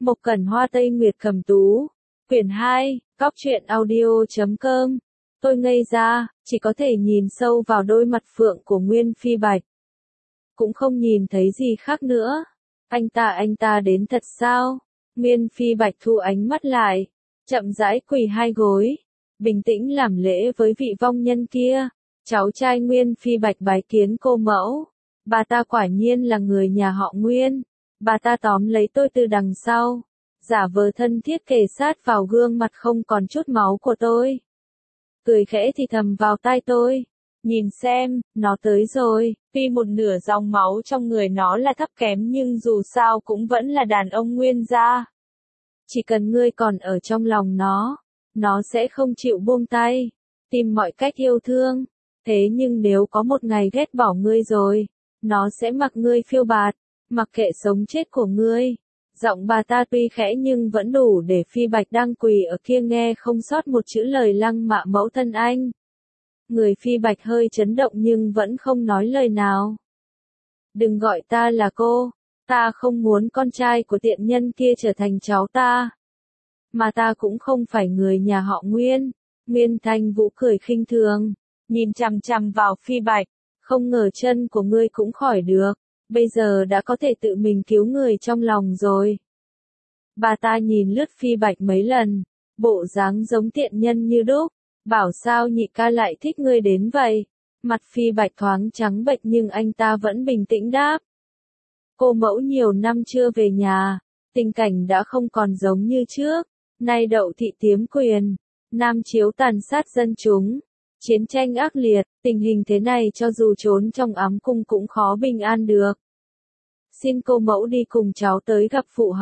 Mộc Cẩn Hoa Tây Nguyệt Cầm Tú. Quyển 2, Cóc truyện audio.com. Tôi ngây ra, chỉ có thể nhìn sâu vào đôi mặt phượng của Nguyên Phi Bạch. Cũng không nhìn thấy gì khác nữa. Anh ta đến thật sao? Nguyên Phi Bạch thu ánh mắt lại, chậm rãi quỳ hai gối, bình tĩnh làm lễ với vị vong nhân kia. Cháu trai Nguyên Phi Bạch bái kiến cô mẫu. Bà ta quả nhiên là người nhà họ Nguyên. Bà ta tóm lấy tôi từ đằng sau, giả vờ thân thiết kề sát vào gương mặt không còn chút máu của tôi. Cười khẽ thì thầm vào tai tôi. Nhìn xem, nó tới rồi. Tuy một nửa dòng máu trong người nó là thấp kém nhưng dù sao cũng vẫn là đàn ông Nguyên gia. Chỉ cần ngươi còn ở trong lòng nó sẽ không chịu buông tay, tìm mọi cách yêu thương. Thế nhưng nếu có một ngày ghét bỏ ngươi rồi, nó sẽ mặc ngươi phiêu bạt, mặc kệ sống chết của ngươi. Giọng bà ta tuy khẽ nhưng vẫn đủ để Phi Bạch đang quỳ ở kia nghe không sót một chữ lời lăng mạ mẫu thân anh. Người Phi Bạch hơi chấn động nhưng vẫn không nói lời nào. Đừng gọi ta là cô, ta không muốn con trai của tiện nhân kia trở thành cháu ta. Mà ta cũng không phải người nhà họ Nguyên. Nguyên Thanh Vũ cười khinh thường, nhìn chằm chằm vào Phi Bạch. Không ngờ chân của ngươi cũng khỏi được, bây giờ đã có thể tự mình cứu người trong lòng rồi. Bà ta nhìn lướt Phi Bạch mấy lần, bộ dáng giống tiện nhân như đúc. Bảo sao nhị ca lại thích ngươi đến vậy? Mặt Phi Bạch thoáng trắng bệch nhưng anh ta vẫn bình tĩnh đáp. Cô mẫu nhiều năm chưa về nhà, tình cảnh đã không còn giống như trước. Nay Đậu thị tiếm quyền, Nam chiếu tàn sát dân chúng, chiến tranh ác liệt, tình hình thế này cho dù trốn trong ám cung cũng khó bình an được. Xin cô mẫu đi cùng cháu tới gặp phụ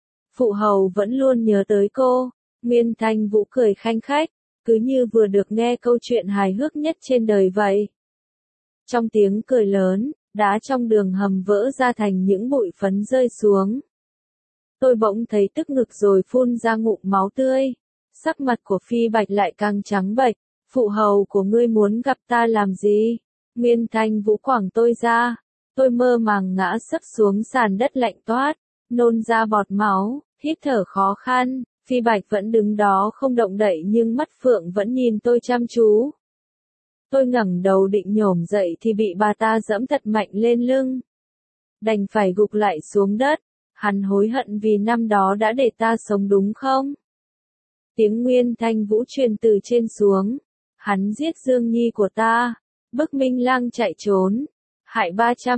hầu vẫn luôn nhớ tới cô. Nguyên Thanh Vũ cười khanh khách, cứ như vừa được nghe câu chuyện hài hước nhất trên đời vậy. Trong tiếng cười lớn, đá trong đường hầm vỡ ra thành những bụi phấn rơi xuống. Tôi bỗng thấy tức ngực rồi phun ra ngụm máu tươi. Sắc mặt của Phi Bạch lại càng trắng bệch. Phụ hầu của ngươi muốn gặp ta làm gì? Nguyên Thanh Vũ quẳng tôi ra. Tôi mơ màng ngã sấp xuống sàn đất lạnh toát, nôn ra bọt máu, hít thở khó khăn. Phi Bạch vẫn đứng đó không động đậy nhưng mắt phượng vẫn nhìn tôi chăm chú. Tôi ngẩng đầu định nhổm dậy thì bị bà ta giẫm thật mạnh lên lưng. Đành phải gục lại xuống đất. Hắn hối hận vì năm đó đã để ta sống đúng không? Tiếng Nguyên Thanh Vũ truyền từ trên xuống. Hắn giết Dương Nhi của ta, bức Minh Lang chạy trốn, hại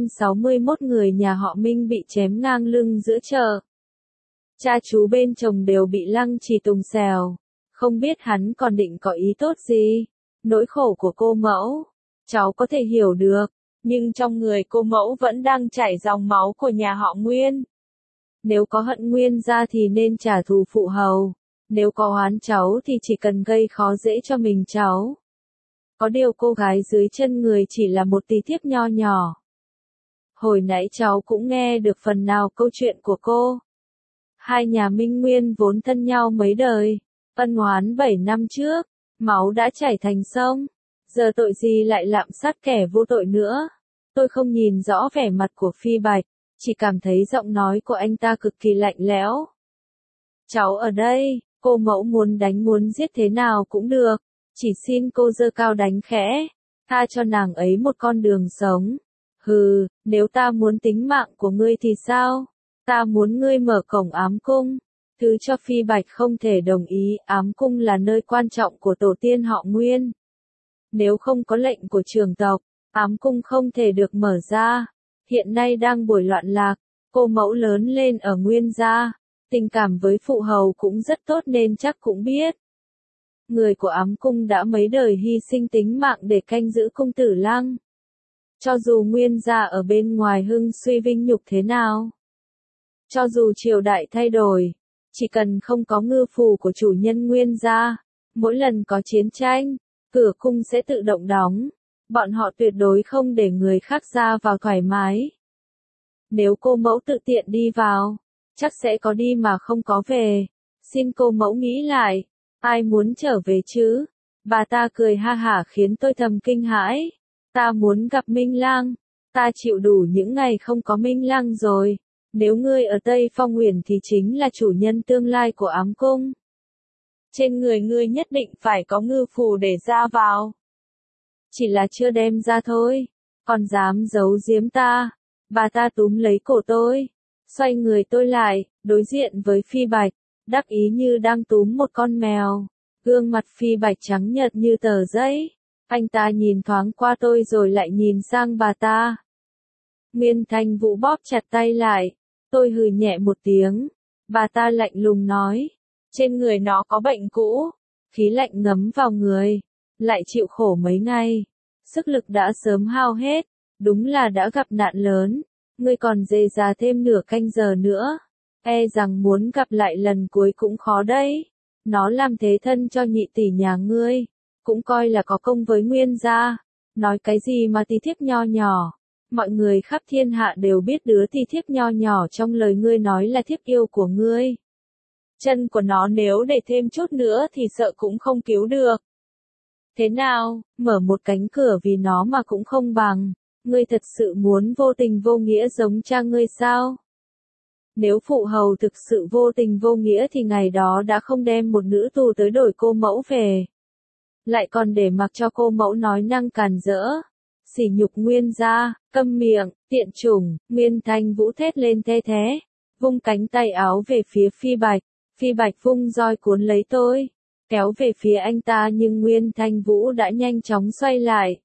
361 người nhà họ Minh bị chém ngang lưng giữa chợ. Cha chú bên chồng đều bị Lăng Trì tùng xèo, không biết hắn còn định có ý tốt gì. Nỗi khổ của cô mẫu, cháu có thể hiểu được, nhưng trong người cô mẫu vẫn đang chảy dòng máu của nhà họ Nguyên. Nếu có hận Nguyên gia thì nên trả thù phụ hầu, nếu có oán cháu thì chỉ cần gây khó dễ cho mình cháu. Có điều cô gái dưới chân người chỉ là một tí thiếp nho nhỏ. Hồi nãy cháu cũng nghe được phần nào câu chuyện của cô. Hai nhà Minh Nguyên vốn thân nhau mấy đời, ân oán 7 năm trước, máu đã chảy thành sông, giờ tội gì lại lạm sát kẻ vô tội nữa. Tôi không nhìn rõ vẻ mặt của Phi Bạch, chỉ cảm thấy giọng nói của anh ta cực kỳ lạnh lẽo. Cháu ở đây, cô mẫu muốn đánh muốn giết thế nào cũng được, chỉ xin cô giơ cao đánh khẽ, tha cho nàng ấy một con đường sống. Hừ, nếu ta muốn tính mạng của ngươi thì sao? Ta muốn ngươi mở cổng ám cung. Thứ cho Phi Bạch không thể đồng ý, ám cung là nơi quan trọng của tổ tiên họ Nguyên. Nếu không có lệnh của trưởng tộc, ám cung không thể được mở ra. Hiện nay đang buổi loạn lạc, cô mẫu lớn lên ở Nguyên gia, tình cảm với phụ hầu cũng rất tốt nên chắc cũng biết. Người của ám cung đã mấy đời hy sinh tính mạng để canh giữ cung tử Lăng. Cho dù Nguyên gia ở bên ngoài hưng suy vinh nhục thế nào, cho dù triều đại thay đổi, chỉ cần không có ngư phủ của chủ nhân Nguyên gia, mỗi lần có chiến tranh, cửa cung sẽ tự động đóng. Bọn họ tuyệt đối không để người khác ra vào thoải mái. Nếu cô mẫu tự tiện đi vào, chắc sẽ có đi mà không có về. Xin cô mẫu nghĩ lại, ai muốn trở về chứ? Bà ta cười ha hả khiến tôi thầm kinh hãi. Ta muốn gặp Minh Lang, ta chịu đủ những ngày không có Minh Lang rồi. Nếu ngươi ở Tây Phong Huyền thì chính là chủ nhân tương lai của ám cung. Trên người ngươi nhất định phải có ngư phù để ra vào. Chỉ là chưa đem ra thôi, còn dám giấu giếm ta. Bà ta túm lấy cổ tôi, xoay người tôi lại, đối diện với Phi Bạch, đắc ý như đang túm một con mèo. Gương mặt Phi Bạch trắng nhợt như tờ giấy. Anh ta nhìn thoáng qua tôi rồi lại nhìn sang bà ta. Nguyên Thanh Vũ bóp chặt tay lại. Tôi hừ nhẹ một tiếng. Bà ta lạnh lùng nói. Trên người nó có bệnh cũ. Khí lạnh ngấm vào người. Lại chịu khổ mấy ngày. Sức lực đã sớm hao hết. Đúng là đã gặp nạn lớn. Ngươi còn dề già thêm nửa canh giờ nữa. E rằng muốn gặp lại lần cuối cũng khó đấy. Nó làm thế thân cho nhị tỷ nhà ngươi. Cũng coi là có công với Nguyên gia. Nói cái gì mà tí thiếp nho nhỏ. Mọi người khắp thiên hạ đều biết đứa tí thiếp nho nhỏ trong lời ngươi nói là thiếp yêu của ngươi. Chân của nó nếu để thêm chút nữa thì sợ cũng không cứu được. Thế nào, mở một cánh cửa vì nó mà cũng không bằng. Ngươi thật sự muốn vô tình vô nghĩa giống cha ngươi sao? Nếu phụ hầu thực sự vô tình vô nghĩa thì ngày đó đã không đem một nữ tù tới đổi cô mẫu về. Lại còn để mặc cho cô mẫu nói năng càn rỡ. Sỉ nhục Nguyên gia, câm miệng, tiện chủng. Nguyên Thanh Vũ thét lên the thế. Vung cánh tay áo về phía Phi Bạch. Phi Bạch vung roi cuốn lấy tôi. Kéo về phía anh ta nhưng Nguyên Thanh Vũ đã nhanh chóng xoay lại.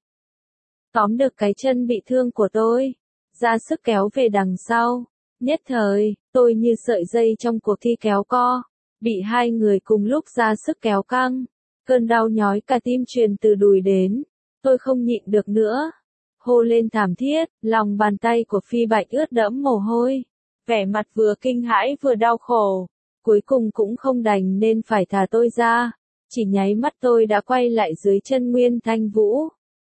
Tóm được cái chân bị thương của tôi. Ra sức kéo về đằng sau. Nhất thời, tôi như sợi dây trong cuộc thi kéo co. Bị hai người cùng lúc ra sức kéo căng. Cơn đau nhói cả tim truyền từ đùi đến. Tôi không nhịn được nữa. Hô lên thảm thiết, lòng bàn tay của Phi Bạch ướt đẫm mồ hôi. Vẻ mặt vừa kinh hãi vừa đau khổ. Cuối cùng cũng không đành nên phải thả tôi ra. Chỉ nháy mắt tôi đã quay lại dưới chân Nguyên Thanh Vũ.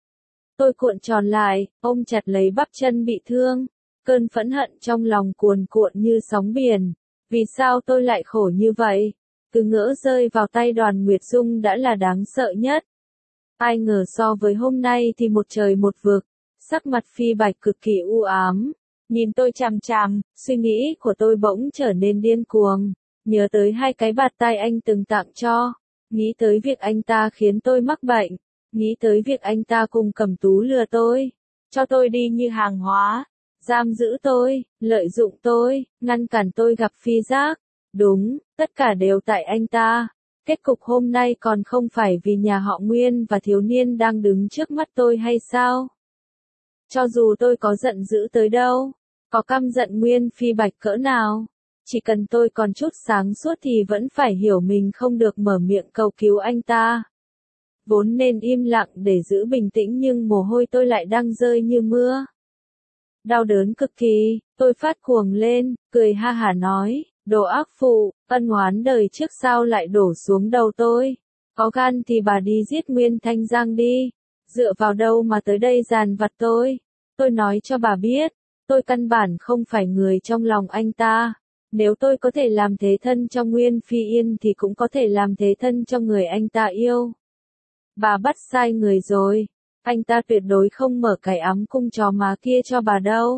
Tôi cuộn tròn lại, ôm chặt lấy bắp chân bị thương. Cơn phẫn hận trong lòng cuồn cuộn như sóng biển. Vì sao tôi lại khổ như vậy? Cứ ngỡ rơi vào tay Đoàn Nguyệt Dung đã là đáng sợ nhất. Ai ngờ so với hôm nay thì một trời một vực. Sắc mặt Phi Bạch cực kỳ u ám. Nhìn tôi chằm chằm, suy nghĩ của tôi bỗng trở nên điên cuồng. Nhớ tới hai cái bạt tai anh từng tặng cho. Nghĩ tới việc anh ta khiến tôi mắc bệnh. Nghĩ tới việc anh ta cùng Cẩm Tú lừa tôi. Cho tôi đi như hàng hóa. Giam giữ tôi, lợi dụng tôi, ngăn cản tôi gặp Phi Giác. Đúng, tất cả đều tại anh ta. Kết cục hôm nay còn không phải vì nhà họ Nguyên và thiếu niên đang đứng trước mắt tôi hay sao? Cho dù tôi có giận dữ tới đâu, có căm giận Nguyên Phi Bạch cỡ nào, chỉ cần tôi còn chút sáng suốt thì vẫn phải hiểu mình không được mở miệng cầu cứu anh ta. Vốn nên im lặng để giữ bình tĩnh nhưng mồ hôi tôi lại đang rơi như mưa. Đau đớn cực kỳ, tôi phát cuồng lên, cười ha hả nói, đồ ác phụ, ân oán đời trước sao lại đổ xuống đầu tôi. Có gan thì bà đi giết Nguyên Thanh Giang đi. Dựa vào đâu mà tới đây dàn vặt tôi. Tôi nói cho bà biết, tôi căn bản không phải người trong lòng anh ta. Nếu tôi có thể làm thế thân cho Nguyên Phi Yên thì cũng có thể làm thế thân cho người anh ta yêu. Bà bắt sai người rồi. Anh ta tuyệt đối không mở cái ám cung chó má kia cho bà đâu.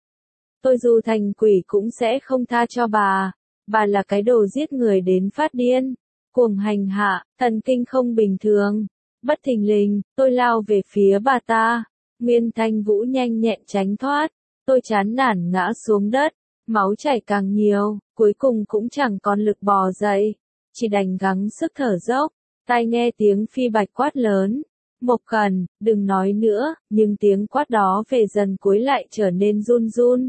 Tôi dù thành quỷ cũng sẽ không tha cho bà. Bà là cái đồ giết người đến phát điên. Cuồng hành hạ, thần kinh không bình thường. Bất thình lình, tôi lao về phía bà ta. Nguyên Thanh Vũ nhanh nhẹn tránh thoát. Tôi chán nản ngã xuống đất. Máu chảy càng nhiều, cuối cùng cũng chẳng còn lực bò dậy. Chỉ đành gắng sức thở dốc. Tai nghe tiếng Phi Bạch quát lớn. Mộc Cần, đừng nói nữa, nhưng tiếng quát đó về dần cuối lại trở nên run run.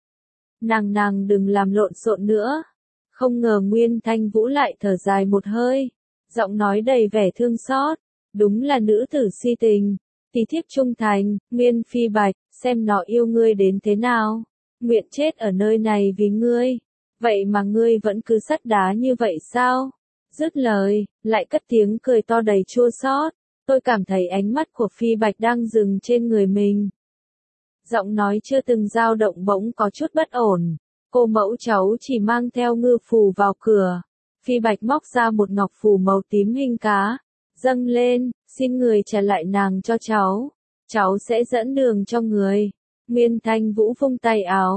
Nàng đừng làm lộn xộn nữa. Không ngờ Nguyên Thanh Vũ lại thở dài một hơi. Giọng nói đầy vẻ thương xót. Đúng là nữ tử si tình. Tí thiếp trung thành, Nguyên Phi Bạch, xem nó yêu ngươi đến thế nào. Nguyện chết ở nơi này vì ngươi. Vậy mà ngươi vẫn cứ sắt đá như vậy sao? Dứt lời, lại cất tiếng cười to đầy chua xót. Tôi cảm thấy ánh mắt của Phi Bạch đang dừng trên người mình. Giọng nói chưa từng dao động bỗng có chút bất ổn. Cô mẫu cháu chỉ mang theo ngư phù vào cửa. Phi Bạch móc ra một ngọc phù màu tím hình cá. Dâng lên, xin người trả lại nàng cho cháu. Cháu sẽ dẫn đường cho người. Nguyên Thanh Vũ vung tay áo.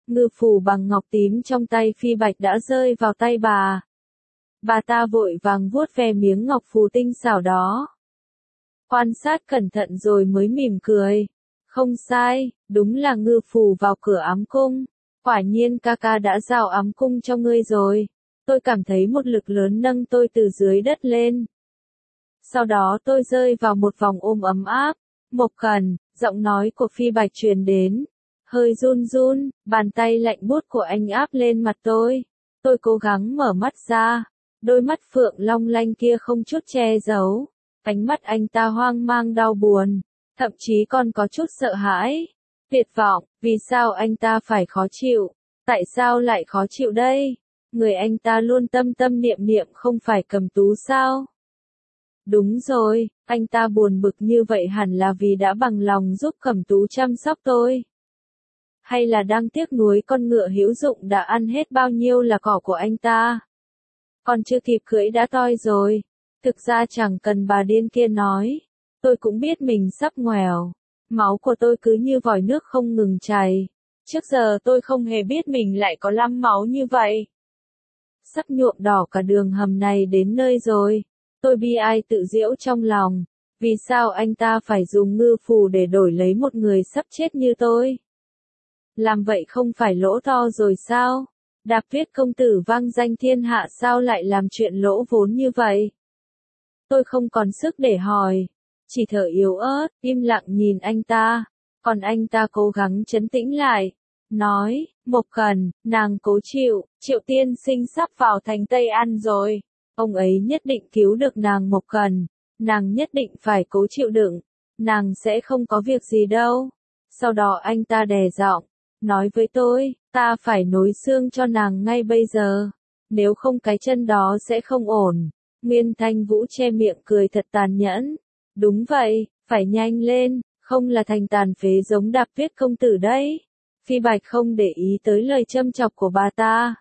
ngư phù bằng ngọc tím trong tay Phi Bạch đã rơi vào tay bà. Bà ta vội vàng vuốt ve miếng ngọc phù tinh xảo đó. Quan sát cẩn thận rồi mới mỉm cười. Không sai, đúng là ngư phù vào cửa ám cung. Quả nhiên ca ca đã giao ám cung cho ngươi rồi. Tôi cảm thấy một lực lớn nâng tôi từ dưới đất lên. Sau đó tôi rơi vào một vòng ôm ấm áp. Mộc Cần, giọng nói của Phi Bạch truyền đến. Hơi run run, bàn tay lạnh buốt của anh áp lên mặt tôi. Tôi cố gắng mở mắt ra. Đôi mắt phượng long lanh kia không chút che giấu. Ánh mắt anh ta hoang mang đau buồn. Thậm chí còn có chút sợ hãi. Tuyệt vọng, vì sao anh ta phải khó chịu? Tại sao lại khó chịu đây? Người anh ta luôn tâm tâm niệm niệm không phải Cầm Tú sao? Đúng rồi, anh ta buồn bực như vậy hẳn là vì đã bằng lòng giúp Cẩm Tú chăm sóc tôi. Hay là đang tiếc nuối con ngựa hữu dụng đã ăn hết bao nhiêu là cỏ của anh ta. Còn chưa kịp cưỡi đã toi rồi. Thực ra chẳng cần bà điên kia nói. Tôi cũng biết mình sắp ngoèo. Máu của tôi cứ như vòi nước không ngừng chảy. Trước giờ tôi không hề biết mình lại có lắm máu như vậy. Sắp nhuộm đỏ cả đường hầm này đến nơi rồi. Tôi bi ai tự giễu trong lòng. Vì sao anh ta phải dùng ngư phù để đổi lấy một người sắp chết như tôi? Làm vậy không phải lỗ to rồi sao? Đạp Tuyết công tử vang danh thiên hạ sao lại làm chuyện lỗ vốn như vậy? Tôi không còn sức để hỏi. Chỉ thở yếu ớt, im lặng nhìn anh ta. Còn anh ta cố gắng trấn tĩnh lại. Nói, Mộc Cần, nàng cố chịu, Triệu tiên sinh sắp vào thành Tây An rồi. Ông ấy nhất định cứu được nàng Mộc Cần. Nàng nhất định phải cố chịu đựng. Nàng sẽ không có việc gì đâu. Sau đó anh ta đè giọng. Nói với tôi, ta phải nối xương cho nàng ngay bây giờ. Nếu không cái chân đó sẽ không ổn. Nguyên Thanh Vũ che miệng cười thật tàn nhẫn. Đúng vậy, phải nhanh lên, không là thành tàn phế giống Đạp Tuyết công tử đấy. Phi Bạch không để ý tới lời châm chọc của bà ta.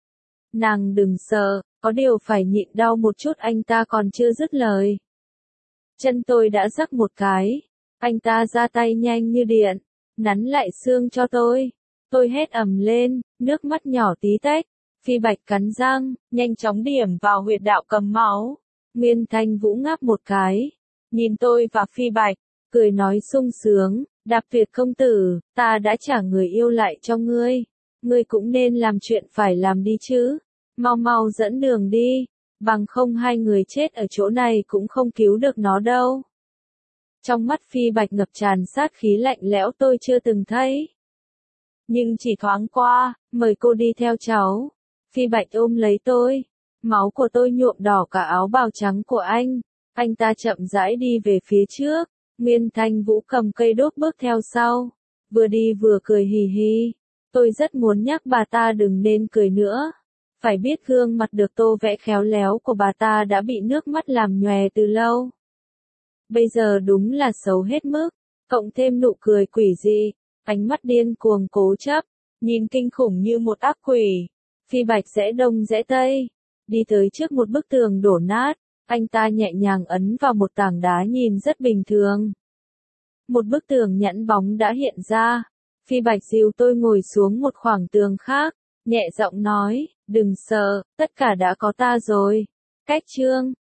Nàng đừng sợ, có điều phải nhịn đau một chút, anh ta còn chưa dứt lời. Chân tôi đã rắc một cái. Anh ta ra tay nhanh như điện. Nắn lại xương cho tôi. Tôi hét ầm lên, nước mắt nhỏ tí tách. Phi Bạch cắn răng, nhanh chóng điểm vào huyệt đạo cầm máu. Nguyên Thanh Vũ ngáp một cái. Nhìn tôi và Phi Bạch, cười nói sung sướng. Đạp Tuyết công tử, ta đã trả người yêu lại cho ngươi. Ngươi cũng nên làm chuyện phải làm đi chứ. Mau mau dẫn đường đi. Bằng không hai người chết ở chỗ này cũng không cứu được nó đâu. Trong mắt Phi Bạch ngập tràn sát khí lạnh lẽo tôi chưa từng thấy. Nhưng chỉ thoáng qua, mời cô đi theo cháu. Phi Bạch ôm lấy tôi. Máu của tôi nhuộm đỏ cả áo bào trắng của anh. Anh ta chậm rãi đi về phía trước. Nguyên Thanh Vũ cầm cây đốt bước theo sau. Vừa đi vừa cười hì hì. Tôi rất muốn nhắc bà ta đừng nên cười nữa. Phải biết gương mặt được tô vẽ khéo léo của bà ta đã bị nước mắt làm nhòe từ lâu. Bây giờ đúng là xấu hết mức. Cộng thêm nụ cười quỷ dị. Ánh mắt điên cuồng cố chấp. Nhìn kinh khủng như một ác quỷ. Phi Bạch rẽ đông rẽ tây. Đi tới trước một bức tường đổ nát. Anh ta nhẹ nhàng ấn vào một tảng đá nhìn rất bình thường. Một bức tường nhẵn bóng đã hiện ra. Phi Bạch dìu tôi ngồi xuống một khoảng tường khác. Nhẹ giọng nói, đừng sợ, tất cả đã có ta rồi. Cách chương